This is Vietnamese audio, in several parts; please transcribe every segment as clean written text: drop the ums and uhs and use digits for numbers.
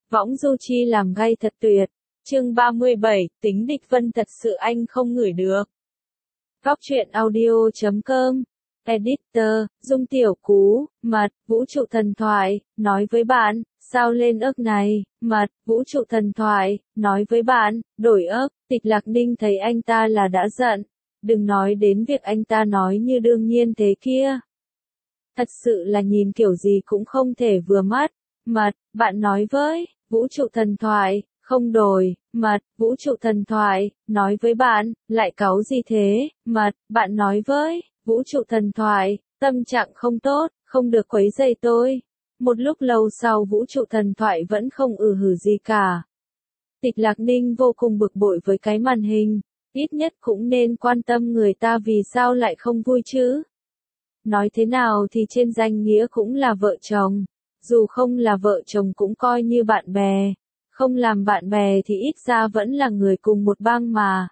Võng du chi làm gay thật tuyệt. Chương 37, tính địch vân thật sự anh không ngửi được. Góc truyện audio.com. Editor, Dung Tiểu Cú, mật, vũ trụ thần thoại, nói với bạn, sao lên ức này, mật, vũ trụ thần thoại, nói với bạn, đổi ức, Tịch Lạc Ninh thấy anh ta là đã giận. Đừng nói đến việc anh ta nói như đương nhiên thế kia. Thật sự là nhìn kiểu gì cũng không thể vừa mắt. Mật, bạn nói với, vũ trụ thần thoại, không đổi, mật, vũ trụ thần thoại, nói với bạn, lại cáu gì thế, mật, bạn nói với, vũ trụ thần thoại, tâm trạng không tốt, không được quấy rầy tôi. Một lúc lâu sau vũ trụ thần thoại vẫn không hử gì cả. Tịch Lạc Ninh vô cùng bực bội với cái màn hình, ít nhất cũng nên quan tâm người ta vì sao lại không vui chứ. Nói thế nào thì trên danh nghĩa cũng là vợ chồng, dù không là vợ chồng cũng coi như bạn bè, không làm bạn bè thì ít ra vẫn là người cùng một bang mà.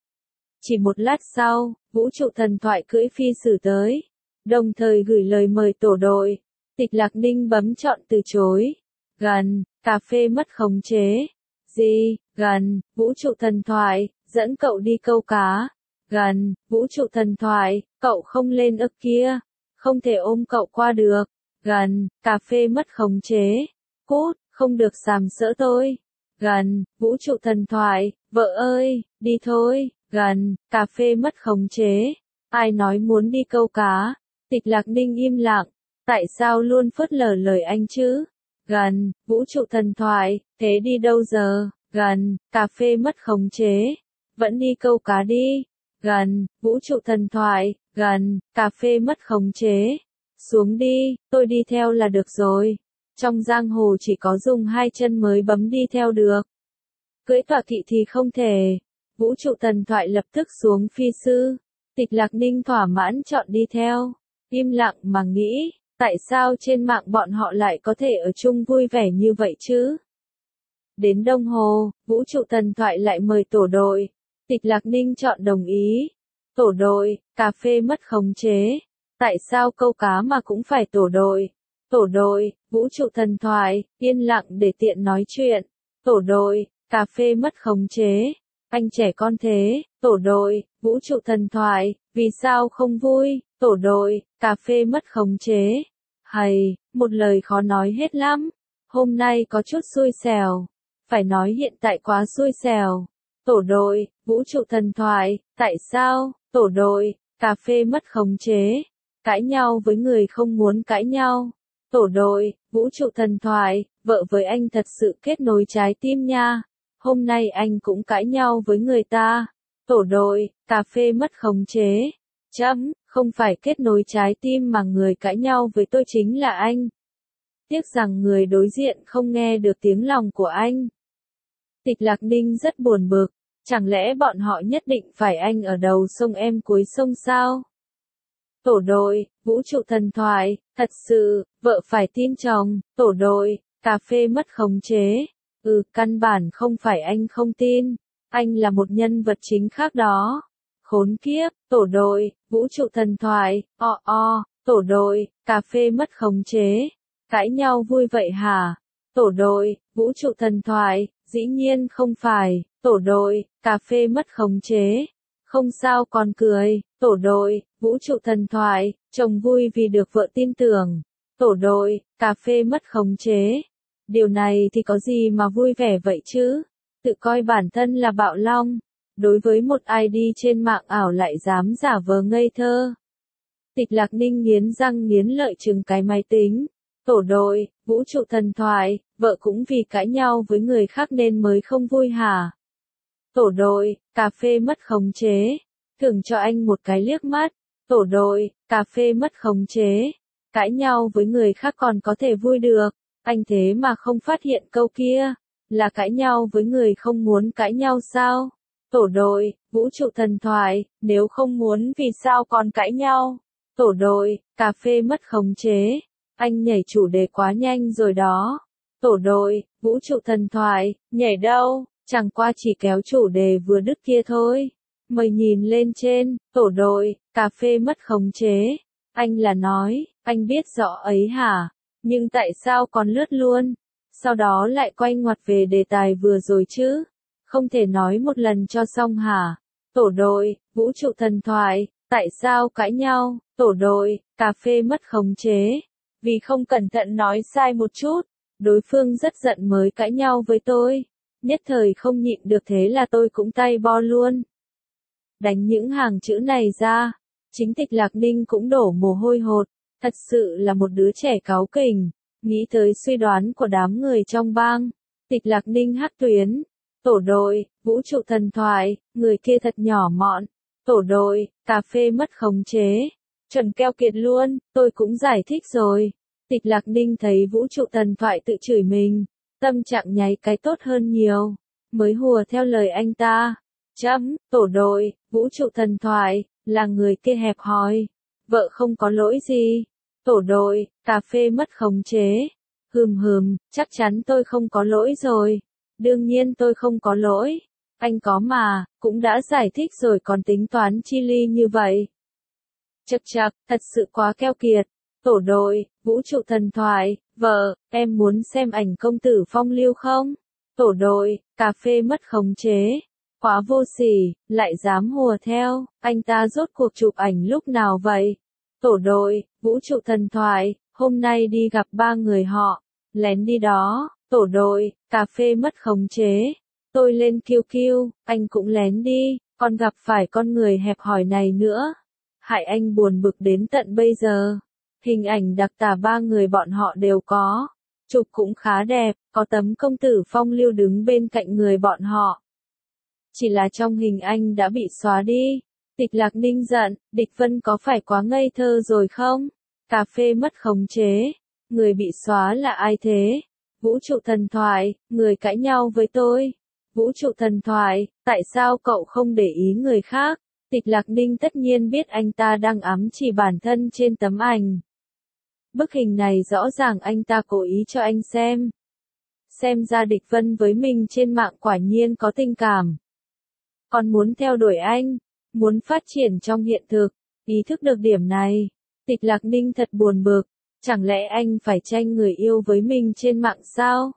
Chỉ một lát sau, vũ trụ thần thoại cưỡi phi sử tới, đồng thời gửi lời mời tổ đội. Tịch Lạc Ninh bấm chọn từ chối. Gần, cà phê mất khống chế. Gì, gần, vũ trụ thần thoại, dẫn cậu đi câu cá. Gần, vũ trụ thần thoại, cậu không lên ức kia, không thể ôm cậu qua được. Gần, cà phê mất khống chế. Cút, không được sàm sỡ tôi. Gần, vũ trụ thần thoại, vợ ơi, đi thôi. Gần, cà phê mất khống chế. Ai nói muốn đi câu cá? Tịch Lạc Ninh im lặng. Tại sao luôn phớt lờ lời anh chứ? Gần, vũ trụ thần thoại, thế đi đâu giờ? Gần, cà phê mất khống chế. Vẫn đi câu cá đi. Gần, vũ trụ thần thoại, gần, cà phê mất khống chế. Xuống đi, tôi đi theo là được rồi. Trong giang hồ chỉ có dùng hai chân mới bấm đi theo được. Cưỡi tọa kỵ thì không thể. Vũ trụ thần thoại lập tức xuống phi sư. Tịch Lạc Ninh thỏa mãn chọn đi theo. Im lặng mà nghĩ, tại sao trên mạng bọn họ lại có thể ở chung vui vẻ như vậy chứ? Đến đồng hồ, vũ trụ thần thoại lại mời tổ đội. Tịch Lạc Ninh chọn đồng ý. Tổ đội, cà phê mất khống chế. Tại sao câu cá mà cũng phải tổ đội? Tổ đội, vũ trụ thần thoại, yên lặng để tiện nói chuyện. Tổ đội, cà phê mất khống chế. Anh trẻ con thế, tổ đội, vũ trụ thần thoại, vì sao không vui? Tổ đội, cà phê mất khống chế. Hầy, một lời khó nói hết lắm. Hôm nay có chút xui xẻo. Phải nói hiện tại quá xui xẻo. Tổ đội, vũ trụ thần thoại, tại sao? Tổ đội, cà phê mất khống chế. Cãi nhau với người không muốn cãi nhau. Tổ đội, vũ trụ thần thoại, vợ với anh thật sự kết nối trái tim nha. Hôm nay anh cũng cãi nhau với người ta. Tổ đội, cà phê mất khống chế. Không phải kết nối trái tim mà người cãi nhau với tôi chính là anh. Tiếc rằng người đối diện không nghe được tiếng lòng của anh. Tịch Lạc Ninh rất buồn bực. Chẳng lẽ bọn họ nhất định phải anh ở đầu sông em cuối sông sao? Tổ đội, vũ trụ thần thoại, thật sự, vợ phải tin chồng. Tổ đội, cà phê mất khống chế. Căn bản không phải anh không tin. Anh là một nhân vật chính khác đó. Khốn kiếp, tổ đội, vũ trụ thần thoại, tổ đội, cà phê mất khống chế. Cãi nhau vui vậy hả? Tổ đội, vũ trụ thần thoại, dĩ nhiên không phải. Tổ đội, cà phê mất khống chế. Không sao còn cười. Tổ đội, vũ trụ thần thoại, chồng vui vì được vợ tin tưởng. Tổ đội, cà phê mất khống chế. Điều này thì có gì mà vui vẻ vậy chứ? Tự coi bản thân là bạo long. Đối với một ID trên mạng ảo lại dám giả vờ ngây thơ. Tịch Lạc Ninh nghiến răng nghiến lợi trừng cái máy tính. Tổ đội, vũ trụ thần thoại, vợ cũng vì cãi nhau với người khác nên mới không vui hả? Tổ đội, cà phê mất khống chế. Thưởng cho anh một cái liếc mắt. Tổ đội, cà phê mất khống chế. Cãi nhau với người khác còn có thể vui được. Anh thế mà không phát hiện câu kia. Là cãi nhau với người không muốn cãi nhau sao? Tổ đội, vũ trụ thần thoại, nếu không muốn vì sao còn cãi nhau? Tổ đội, cà phê mất khống chế. Anh nhảy chủ đề quá nhanh rồi đó. Tổ đội, vũ trụ thần thoại, nhảy đâu? Chẳng qua chỉ kéo chủ đề vừa đứt kia thôi. Mời nhìn lên trên. Tổ đội, cà phê mất khống chế. Anh là nói, anh biết rõ ấy hả? Nhưng tại sao còn lướt luôn? Sau đó lại quay ngoặt về đề tài vừa rồi chứ. Không thể nói một lần cho xong hả? Tổ đội, vũ trụ thần thoại, tại sao cãi nhau? Tổ đội, cà phê mất khống chế. Vì không cẩn thận nói sai một chút, đối phương rất giận mới cãi nhau với tôi. Nhất thời không nhịn được thế là tôi cũng tay bo luôn. Đánh những hàng chữ này ra, chính Tịch Lạc Ninh cũng đổ mồ hôi hột, thật sự là một đứa trẻ cáu kỉnh. Nghĩ tới suy đoán của đám người trong bang, Tịch Lạc Ninh hắc tuyến. Tổ đội, vũ trụ thần thoại, người kia thật nhỏ mọn. Tổ đội, cà phê mất khống chế. Chuẩn keo kiệt luôn, tôi cũng giải thích rồi. Tịch Lạc Ninh thấy vũ trụ thần thoại tự chửi mình, tâm trạng nháy cái tốt hơn nhiều, mới hùa theo lời anh ta. Tổ đội, vũ trụ thần thoại, là người kia hẹp hòi. Vợ không có lỗi gì. Tổ đội, cà phê mất khống chế. Chắc chắn tôi không có lỗi rồi. Đương nhiên tôi không có lỗi. Anh có mà, cũng đã giải thích rồi còn tính toán chi ly như vậy. Chậc, thật sự quá keo kiệt. Tổ đội, vũ trụ thần thoại, vợ, em muốn xem ảnh công tử phong lưu không? Tổ đội, cà phê mất khống chế. Quá vô sỉ, lại dám hùa theo, anh ta rốt cuộc chụp ảnh lúc nào vậy? Tổ đội, vũ trụ thần thoại, hôm nay đi gặp 3 người họ, lén đi đó. Tổ đội, cà phê mất khống chế. Tôi lên QQ, anh cũng lén đi, còn gặp phải con người hẹp hòi này nữa. Hại anh buồn bực đến tận bây giờ. Hình ảnh đặc tả 3 người bọn họ đều có. Chụp cũng khá đẹp, có tấm công tử phong lưu đứng bên cạnh người bọn họ. Chỉ là trong hình anh đã bị xóa đi. Tịch Lạc Ninh giận, Địch Vân có phải quá ngây thơ rồi không? Cà phê mất khống chế. Người bị xóa là ai thế? Vũ trụ thần thoại, người cãi nhau với tôi. Vũ trụ thần thoại, tại sao cậu không để ý người khác? Tịch Lạc Ninh tất nhiên biết anh ta đang ám chỉ bản thân trên tấm ảnh. Bức hình này rõ ràng anh ta cố ý cho anh xem. Xem ra Địch Vân với mình trên mạng quả nhiên có tình cảm. Còn muốn theo đuổi anh, muốn phát triển trong hiện thực, ý thức được điểm này. Tịch Lạc Ninh thật buồn bực, chẳng lẽ anh phải tranh người yêu với mình trên mạng sao?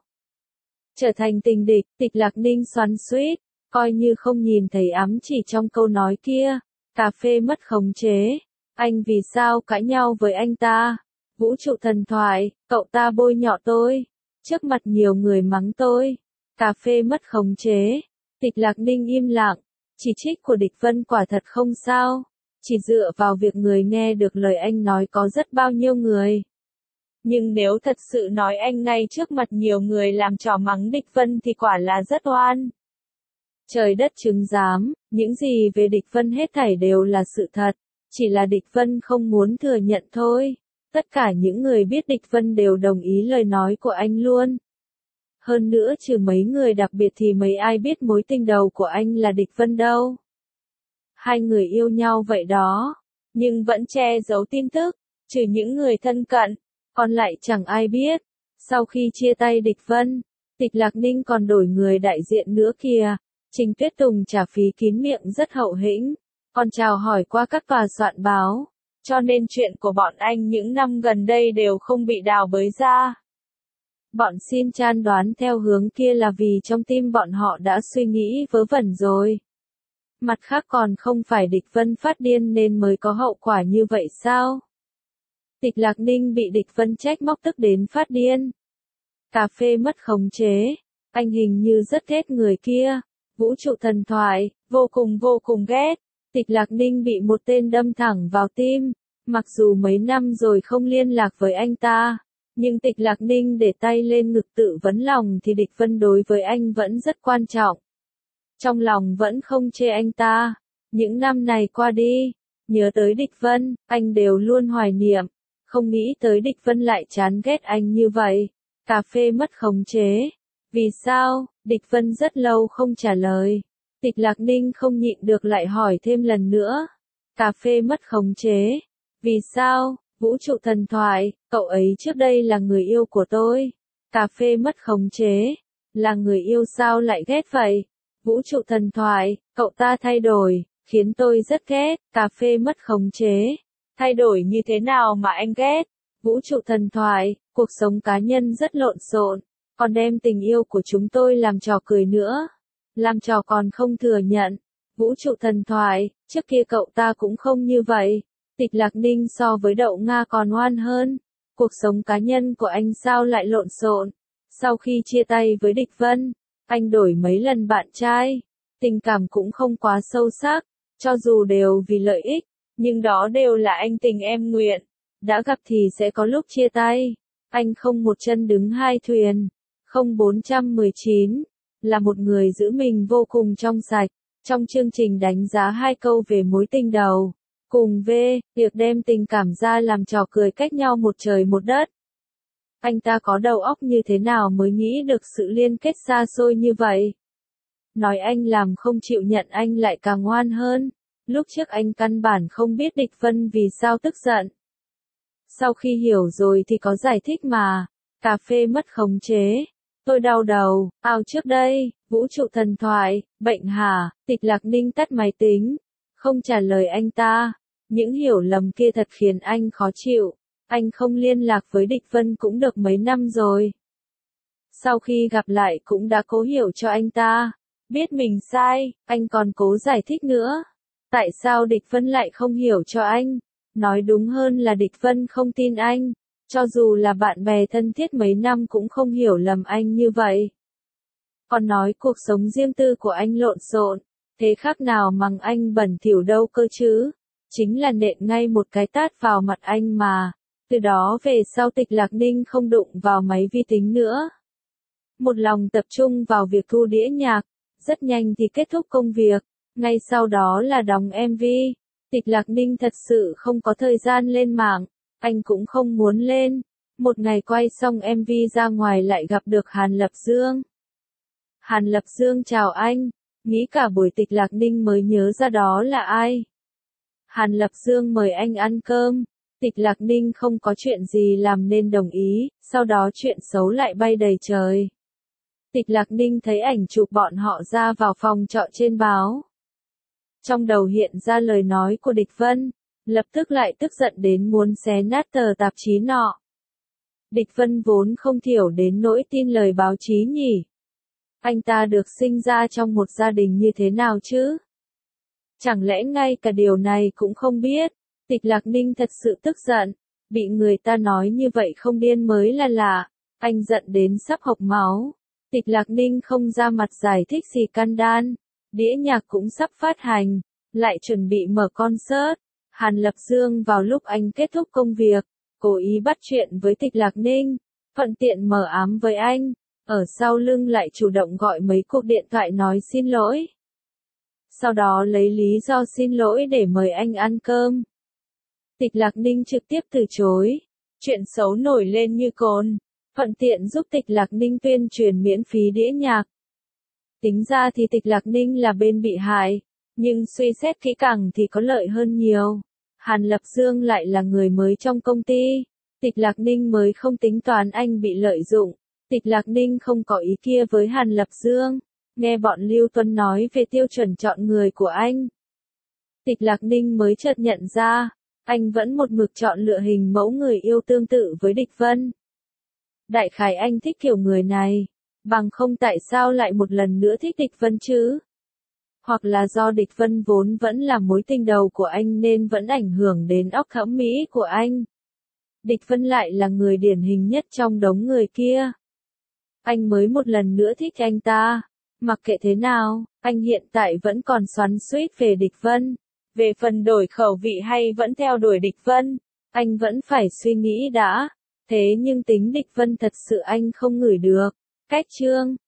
Trở thành tình địch, Tịch Lạc Ninh xoắn xuýt, coi như không nhìn thấy ám chỉ trong câu nói kia. Cà phê mất khống chế. Anh vì sao cãi nhau với anh ta? Vũ trụ thần thoại, cậu ta bôi nhọ tôi. Trước mặt nhiều người mắng tôi. Cà phê mất khống chế. Tịch Lạc Ninh im lặng. Chỉ trích của Địch Vân quả thật không sao. Chỉ dựa vào việc người nghe được lời anh nói có rất bao nhiêu người. Nhưng nếu thật sự nói anh ngay trước mặt nhiều người làm trò mắng Địch Vân thì quả là rất oan. Trời đất chứng giám, những gì về Địch Vân hết thảy đều là sự thật. Chỉ là Địch Vân không muốn thừa nhận thôi. Tất cả những người biết Địch Vân đều đồng ý lời nói của anh luôn. Hơn nữa trừ mấy người đặc biệt thì mấy ai biết mối tình đầu của anh là Địch Vân đâu. Hai người yêu nhau vậy đó, nhưng vẫn che giấu tin tức, trừ những người thân cận, còn lại chẳng ai biết. Sau khi chia tay Địch Vân, Tịch Lạc Ninh còn đổi người đại diện nữa kìa. Trình Tuyết Tùng trả phí kín miệng rất hậu hĩnh, còn chào hỏi qua các tòa soạn báo, cho nên chuyện của bọn anh những năm gần đây đều không bị đào bới ra. Bọn Shin Chan đoán theo hướng kia là vì trong tim bọn họ đã suy nghĩ vớ vẩn rồi. Mặt khác còn không phải Địch Vân phát điên nên mới có hậu quả như vậy sao? Tịch Lạc Ninh bị Địch Vân trách móc tức đến phát điên. Cà phê mất khống chế. Anh hình như rất ghét người kia. Vũ trụ thần thoại, vô cùng ghét. Tịch Lạc Ninh bị một tên đâm thẳng vào tim. Mặc dù mấy năm rồi không liên lạc với anh ta, nhưng Tịch Lạc Ninh để tay lên ngực tự vấn lòng thì Địch Vân đối với anh vẫn rất quan trọng. Trong lòng vẫn không chê anh ta. Những năm này qua đi, nhớ tới Địch Vân, anh đều luôn hoài niệm. Không nghĩ tới Địch Vân lại chán ghét anh như vậy. Cà phê mất khống chế. Vì sao? Địch Vân rất lâu không trả lời. Tịch Lạc Ninh không nhịn được lại hỏi thêm lần nữa. Cà phê mất khống chế. Vì sao? Vũ trụ thần thoại, cậu ấy trước đây là người yêu của tôi. Cà phê mất khống chế. Là người yêu sao lại ghét vậy? Vũ trụ thần thoại, cậu ta thay đổi, khiến tôi rất ghét. Cà phê mất khống chế. Thay đổi như thế nào mà anh ghét? Vũ trụ thần thoại, cuộc sống cá nhân rất lộn xộn. còn đem tình yêu của chúng tôi làm trò cười nữa. Làm trò còn không thừa nhận. Vũ trụ thần thoại, trước kia cậu ta cũng không như vậy. Tịch Lạc Ninh so với Đậu Nga còn ngoan hơn. Cuộc sống cá nhân của anh sao lại lộn xộn? Sau khi chia tay với Địch Vân, anh đổi mấy lần bạn trai. Tình cảm cũng không quá sâu sắc, cho dù đều vì lợi ích, nhưng đó đều là anh tình em nguyện. Đã gặp thì sẽ có lúc chia tay. Anh không một chân đứng hai thuyền. 0419 là một người giữ mình vô cùng trong sạch. Trong chương trình đánh giá 2 câu về mối tình đầu. Cùng V, việc đem tình cảm ra làm trò cười cách nhau một trời một đất. Anh ta có đầu óc như thế nào mới nghĩ được sự liên kết xa xôi như vậy? Nói anh làm không chịu nhận anh lại càng ngoan hơn. Lúc trước anh căn bản không biết Địch Vân vì sao tức giận. Sau khi hiểu rồi thì có giải thích mà. Cà phê mất khống chế. Tôi đau đầu, trước đây, vũ trụ thần thoại, bệnh hả? Tịch Lạc Ninh tắt máy tính. Không trả lời anh ta. Những hiểu lầm kia thật khiến anh khó chịu. Anh không liên lạc với Địch Vân cũng được mấy năm rồi. Sau khi gặp lại cũng đã cố hiểu cho anh ta. Biết mình sai, anh còn cố giải thích nữa. Tại sao Địch Vân lại không hiểu cho anh? Nói đúng hơn là Địch Vân không tin anh. Cho dù là bạn bè thân thiết mấy năm cũng không hiểu lầm anh như vậy. Còn nói cuộc sống riêng tư của anh lộn xộn, thế khác nào mắng anh bẩn thỉu đâu cơ chứ? Chính là nện ngay một cái tát vào mặt anh mà. Từ đó về sau Tịch Lạc Ninh không đụng vào máy vi tính nữa. Một lòng tập trung vào việc thu đĩa nhạc. Rất nhanh thì kết thúc công việc. Ngay sau đó là đóng MV. Tịch Lạc Ninh thật sự không có thời gian lên mạng. Anh cũng không muốn lên. Một ngày quay xong MV ra ngoài lại gặp được Hàn Lập Dương. Hàn Lập Dương chào anh. Nghĩ cả buổi Tịch Lạc Ninh mới nhớ ra đó là ai. Hàn Lập Dương mời anh ăn cơm. Tịch Lạc Ninh không có chuyện gì làm nên đồng ý, sau đó chuyện xấu lại bay đầy trời. Tịch Lạc Ninh thấy ảnh chụp bọn họ ra vào phòng trọ trên báo. Trong đầu hiện ra lời nói của Địch Vân, lập tức lại tức giận đến muốn xé nát tờ tạp chí nọ. Địch Vân vốn không thiểu đến nỗi tin lời báo chí nhỉ. Anh ta được sinh ra trong một gia đình như thế nào chứ? Chẳng lẽ ngay cả điều này cũng không biết? Tịch Lạc Ninh thật sự tức giận. Bị người ta nói như vậy không điên mới là lạ. Anh giận đến sắp hộc máu. Tịch Lạc Ninh không ra mặt giải thích gì can đan. Đĩa nhạc cũng sắp phát hành. Lại chuẩn bị mở concert. Hàn Lập Dương vào lúc anh kết thúc công việc. Cố ý bắt chuyện với Tịch Lạc Ninh. Thuận tiện mở ám với anh. Ở sau lưng lại chủ động gọi mấy cuộc điện thoại nói xin lỗi. Sau đó lấy lý do xin lỗi để mời anh ăn cơm. Tịch Lạc Ninh trực tiếp từ chối. Chuyện xấu nổi lên như cồn. Thuận tiện giúp Tịch Lạc Ninh tuyên truyền miễn phí đĩa nhạc. Tính ra thì Tịch Lạc Ninh là bên bị hại. Nhưng suy xét kỹ càng thì có lợi hơn nhiều. Hàn Lập Dương lại là người mới trong công ty. Tịch Lạc Ninh mới không tính toán anh bị lợi dụng. Tịch Lạc Ninh không có ý kia với Hàn Lập Dương. Nghe bọn Lưu Tuấn nói về tiêu chuẩn chọn người của anh. Tịch Lạc Ninh mới chợt nhận ra, anh vẫn một mực chọn lựa hình mẫu người yêu tương tự với Địch Vân. Đại khái anh thích kiểu người này, bằng không tại sao lại một lần nữa thích Địch Vân chứ? Hoặc là do Địch Vân vốn vẫn là mối tình đầu của anh nên vẫn ảnh hưởng đến óc thẩm mỹ của anh. Địch Vân lại là người điển hình nhất trong đống người kia. Anh mới một lần nữa thích anh ta. Mặc kệ thế nào, anh hiện tại vẫn còn xoắn xuýt về Địch Vân. Về phần đổi khẩu vị hay vẫn theo đuổi Địch Vân, anh vẫn phải suy nghĩ đã. Thế nhưng tính Địch Vân thật sự anh không ngửi được. Cách chương